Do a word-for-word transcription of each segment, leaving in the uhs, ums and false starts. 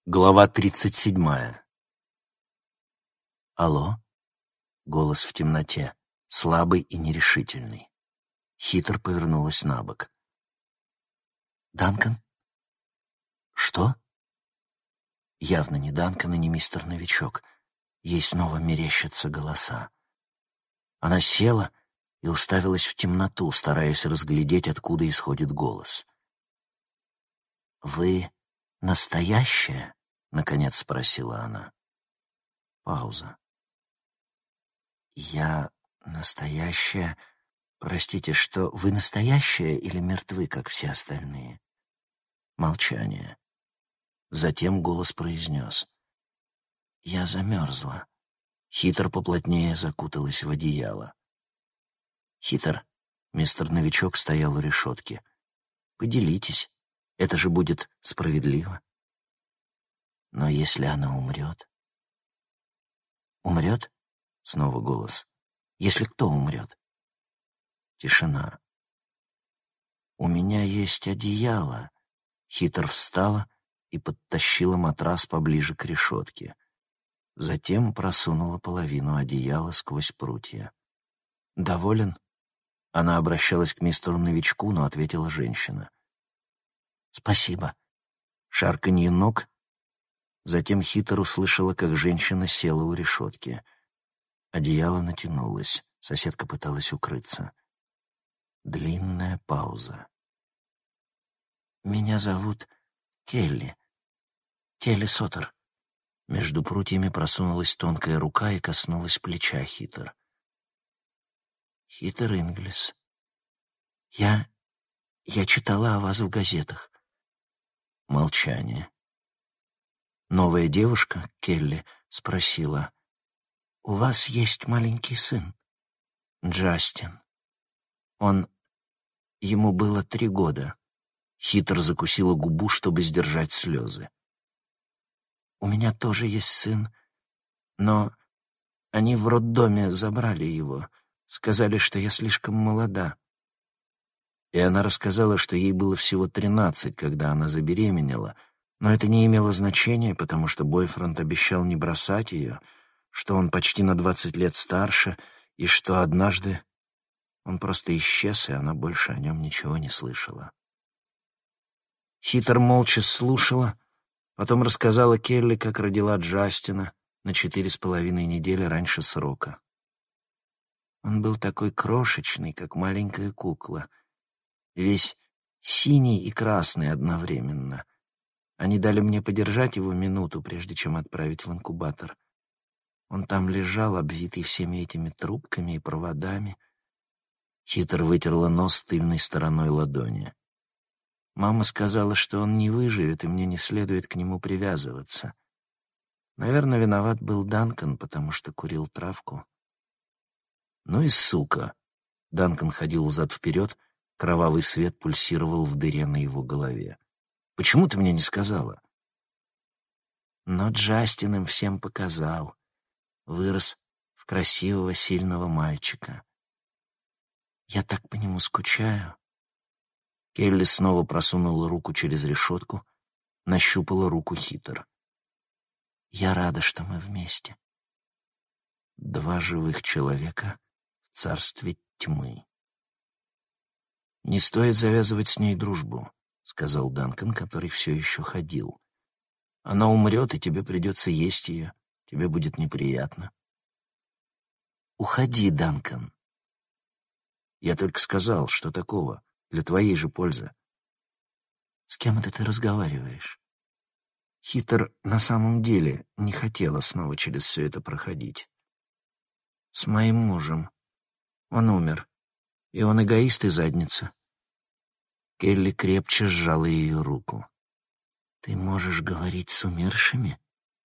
Глава тридцать седьмая. «Алло?» — голос в темноте, слабый и нерешительный. Хитр повернулась на бок. «Данкан?» «Что?» Явно не Данкан и не мистер Новичок. Ей снова мерещатся голоса. Она села и уставилась в темноту, стараясь разглядеть, откуда исходит голос. «Вы настоящая?» — наконец спросила она. Пауза. «Я настоящая? Простите, что вы настоящая или мертвы, как все остальные?» Молчание. Затем голос произнес. «Я замерзла». Хитр поплотнее закуталась в одеяло. «Хитр», — мистер Новичок стоял у решетки, — «поделитесь, это же будет справедливо». «Но если она умрет?» «Умрет?» — снова голос. «Если кто умрет?» Тишина. «У меня есть одеяло». Хитр встала и подтащила матрас поближе к решетке. Затем просунула половину одеяла сквозь прутья. «Доволен?» Она обращалась к мистеру Новичку, но ответила женщина. «Спасибо». Шарканье ног. Затем Хитр услышала, как женщина села у решетки. Одеяло натянулось. Соседка пыталась укрыться. Длинная пауза. «Меня зовут Келли. Келли Соттер». Между прутьями просунулась тонкая рука и коснулась плеча Хитр. «Хитр Инглис. Я... я читала о вас в газетах». Молчание. Новая девушка, Келли, спросила. «У вас есть маленький сын?» «Джастин. Он... ему было три года». Хитр закусила губу, чтобы сдержать слезы. «У меня тоже есть сын, но они в роддоме забрали его, сказали, что я слишком молода». И она рассказала, что ей было всего тринадцать, когда она забеременела, но это не имело значения, потому что бойфренд обещал не бросать ее, что он почти на двадцать лет старше, и что однажды он просто исчез, и она больше о нем ничего не слышала. Хитр молча слушала, потом рассказала Келли, как родила Джастина на четыре с половиной недели раньше срока. Он был такой крошечный, как маленькая кукла, весь синий и красный одновременно. Они дали мне подержать его минуту, прежде чем отправить в инкубатор. Он там лежал, обвитый всеми этими трубками и проводами. Хитр вытерла нос тыльной стороной ладони. Мама сказала, что он не выживет, и мне не следует к нему привязываться. Наверное, виноват был Данкан, потому что курил травку. «Ну и сука!» Данкан ходил взад-вперед, кровавый свет пульсировал в дыре на его голове. «Почему ты мне не сказала?» Но Джастин им всем показал. Вырос в красивого, сильного мальчика. Я так по нему скучаю. Келли снова просунула руку через решетку, нащупала руку Хитр. «Я рада, что мы вместе». Два живых человека в царстве тьмы. «Не стоит завязывать с ней дружбу», — сказал Данкан, который все еще ходил. «Она умрет, и тебе придется есть ее. Тебе будет неприятно». «Уходи, Данкан». «Я только сказал, что такого. Для твоей же пользы». «С кем это ты разговариваешь?» Хитр на самом деле не хотела снова через все это проходить. «С моим мужем. Он умер. И он эгоист и задница». Келли крепче сжала ее руку. «Ты можешь говорить с умершими?»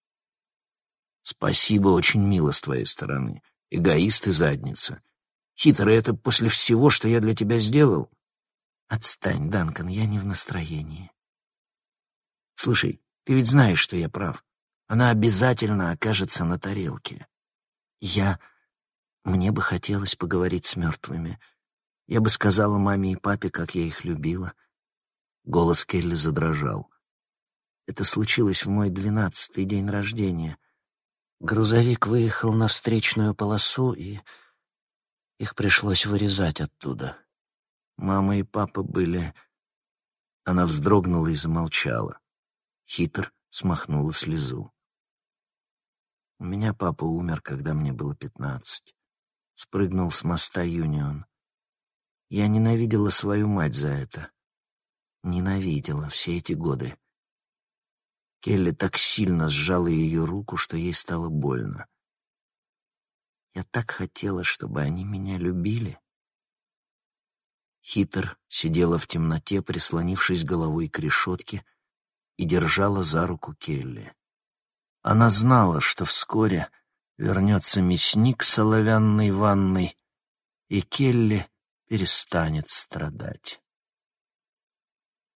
«Спасибо, очень мило с твоей стороны. Эгоист и задница. Хитр, это после всего, что я для тебя сделал?» «Отстань, Данкан, я не в настроении». «Слушай, ты ведь знаешь, что я прав. Она обязательно окажется на тарелке. Я... Мне бы хотелось поговорить с мертвыми. Я бы сказала маме и папе, как я их любила». Голос Келли задрожал. Это случилось в мой двенадцатый день рождения. Грузовик выехал на встречную полосу, и их пришлось вырезать оттуда. Мама и папа были... Она вздрогнула и замолчала. Хитр смахнула слезу. У меня папа умер, когда мне было пятнадцать. Спрыгнул с моста Юнион. Я ненавидела свою мать за это. Ненавидела все эти годы. Келли так сильно сжала ее руку, что ей стало больно. Я так хотела, чтобы они меня любили. Хитр сидела в темноте, прислонившись головой к решетке, и держала за руку Келли. Она знала, что вскоре вернется мясник с оловянной ванной, и Келли перестанет страдать.